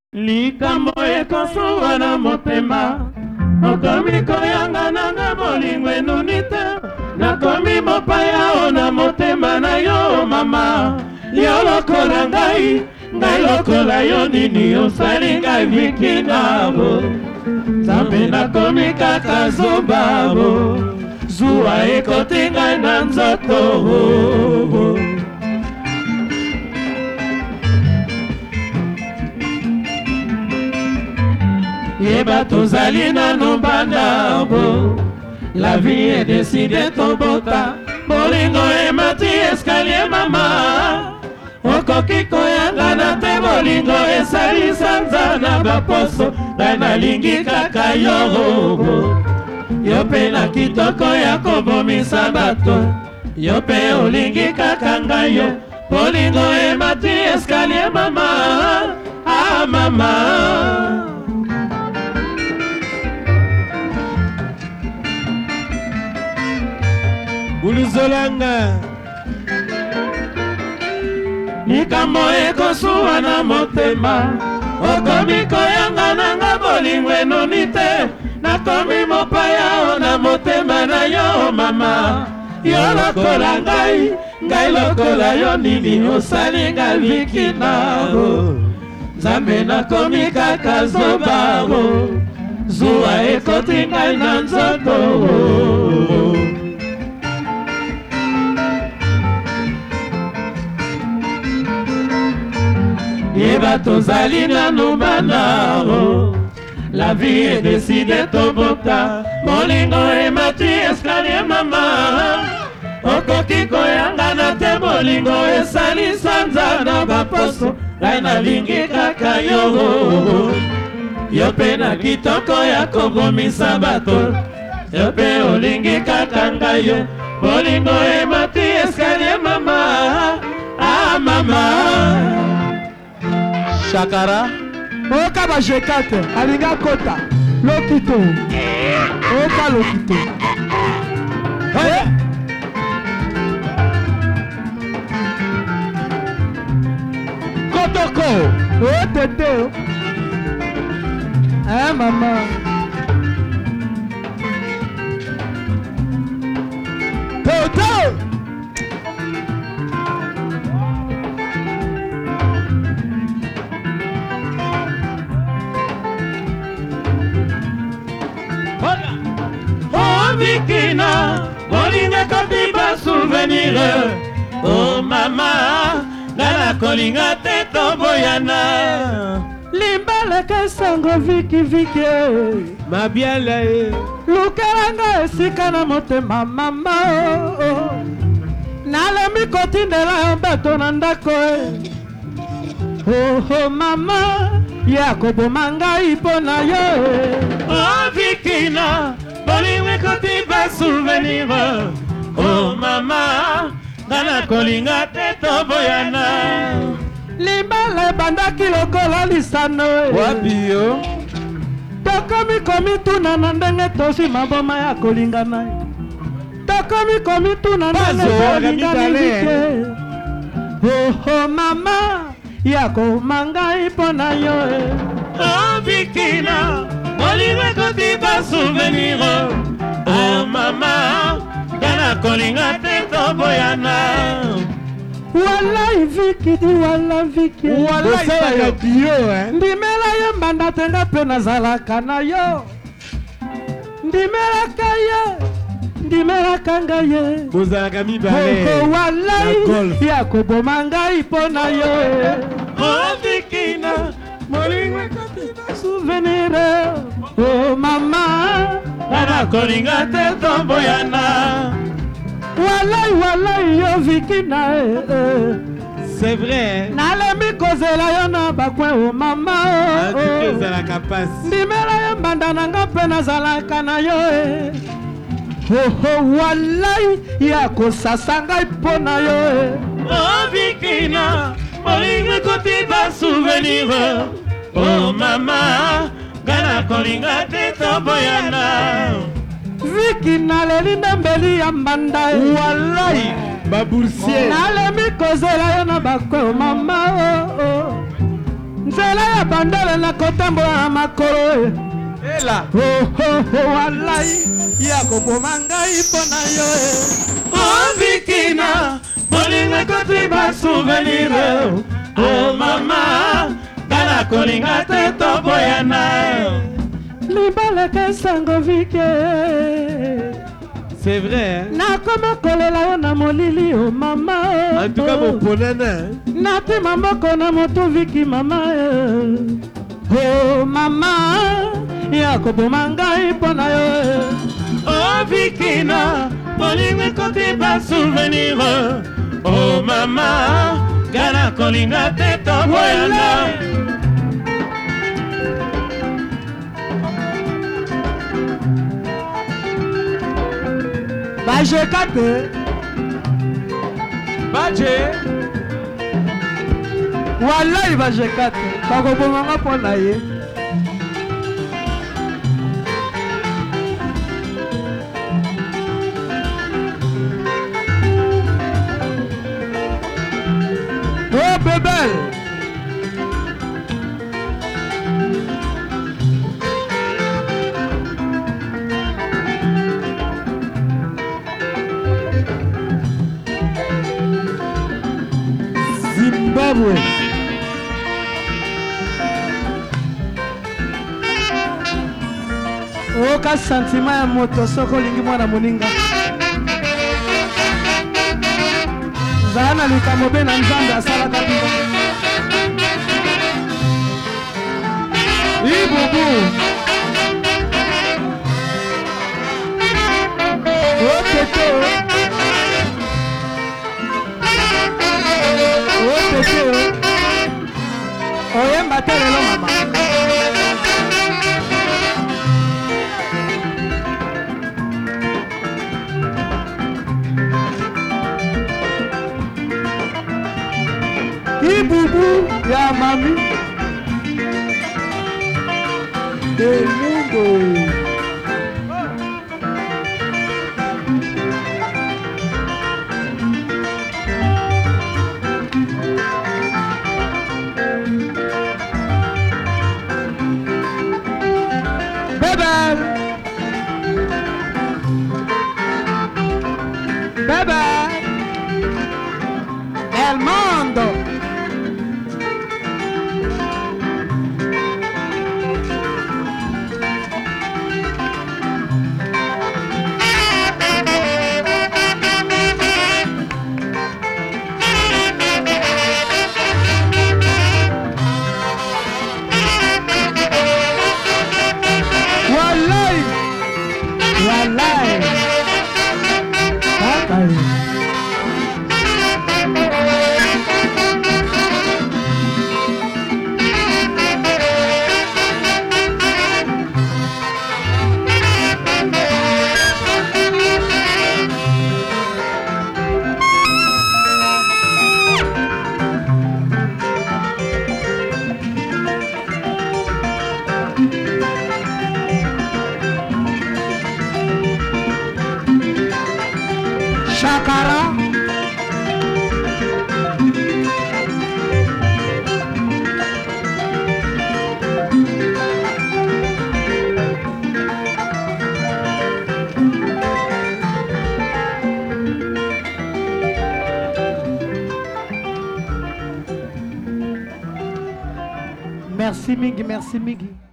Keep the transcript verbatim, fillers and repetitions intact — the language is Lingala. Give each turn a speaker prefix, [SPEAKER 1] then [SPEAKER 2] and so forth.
[SPEAKER 1] likambo ekosuwa na motema okomi koyanga nanga bolingo enuni te nakomi mopaya o na motema na yo mama yo lokola ngai ngai lokola yo nini osali ngai vikinabo nzambe nakomi kaka zobabo zuwa ekoti ngai na nzoto yeba tozali nanu bandabo la vie est décidée tobota bolingo emati escalier mama okoki koyanga na te bolingo esali sanza na baposo ngai nalingi kaka yo yo mpe na kitoko ya kobomisa bato yo mpe olingi kaka ngai yo bolingo emati escalier mama ah mama
[SPEAKER 2] Buluzolanga
[SPEAKER 1] likambo ekosuwa na motema okomi koyanga nanga bolingo enoni te nakomi mopaya o na motema na yo mama yo lokola ngai ngai lokola yo nini osali ngai vikinabo nzambe nakomi kaka zobabo zuwa ekoti ngai na nzoto yeba tozali nanu banaro la vie est décidée tobota bolingo emati escalier mama okoki koyanga na te bolingo esali sanza na baposo ngai nalingi kaka yo yo mpe na kitoko ya kobomisa bato yo mpe olingi kaka ngai yo bolingo emati escalier mama ah mama
[SPEAKER 2] Shakara
[SPEAKER 3] Oka ba G quatre alinga kota lokito Oka lokito
[SPEAKER 2] Hey Kotoko
[SPEAKER 3] Oh tete Eh mama
[SPEAKER 2] Toto
[SPEAKER 1] Vikina, bolinga kobiba souvenir. Oh mama, nana kolinga te toboyana.
[SPEAKER 3] Limbala kasango viki viki
[SPEAKER 2] Mabiala e
[SPEAKER 3] lukelanga esika na motema mama oh. Nalemi kotindela mbeto na ndako e oh, oh mama ya koboma ngai mpo na yo
[SPEAKER 1] Oh Vikina, bolinga kobiba souvenir. Oh mama, nana kolinga te toboyana.
[SPEAKER 3] Limbala bandaki lokola lisano e
[SPEAKER 2] Wapi yo
[SPEAKER 3] tokomi komi tuna na ndenge tosi maboma ya kolingana tokomi komi tuna na ndenge kolingana oh oh mama ya komanga ipo na yo e
[SPEAKER 1] Oh Vikina, bolinga kobiba souvenir. Oh mama, nana kolinga te toboyana.
[SPEAKER 3] Wallahi Viki, wala Viki
[SPEAKER 2] Wallahi ya bio eh
[SPEAKER 3] ndimela ye mbanda tenga pe nazalaka na yo ndimela kaye ndimela kanga ye
[SPEAKER 2] Bozalaka mibale
[SPEAKER 3] oh wallahi ya koboma ngai mpo na yo e
[SPEAKER 1] Oh Vikina, bolinga kobiba
[SPEAKER 3] souvenir oh mama
[SPEAKER 1] nana kolinga te toboyana.
[SPEAKER 3] Wallahi wallahi yo Vikina eh, eh.
[SPEAKER 2] C'est vrai
[SPEAKER 3] Nalemi kozela yo na bakwe o mama oh, oh.
[SPEAKER 2] Ozalaka pasi
[SPEAKER 3] ndimela ye mbanda nanga mpe nazalaka na yo e oh, oh, wallahi ya kosasa ngai mpo na yo e
[SPEAKER 1] Oh Vikina, bolinga kobiba souvenir. Oh mama, nana kolinga te toboyana.
[SPEAKER 3] Viki naleli ndembeli ya mbanda e
[SPEAKER 2] Wallahi Baboursier
[SPEAKER 3] nalemi kozela yo na bakwe o mama oh, oh. nzela ya bandele na kotambola na makolo
[SPEAKER 2] ela
[SPEAKER 3] walai ya koboma ngai mpo na yo
[SPEAKER 1] ovikina bolinga koti basouvenir o mama ngana kolinga te toboyana
[SPEAKER 3] libalaka esango vike
[SPEAKER 2] c'est vrai hein?
[SPEAKER 3] nakoma kolela yo na molili o mama
[SPEAKER 2] en tout cas moponene
[SPEAKER 3] natima moko na moto viki mama o mama ya koboma ngai mpo na yo
[SPEAKER 1] ovikina bolinga koti basouvenir o mama ngana kolinga te toboyana
[SPEAKER 3] bajeka te
[SPEAKER 2] baje
[SPEAKER 3] walai bajeka te bakobomanga mpo na ye o bebel Zimbabwe oka santima ya moto soko olingi mwana moninga zala na likambo mpe na nzambe asalaka bino ibubu otete otete oyemba te lelo mama ibubu ya mami del mundo Bebel Bebel El mundo Walai Walai Papai Shakara Merci Migi, merci Migi.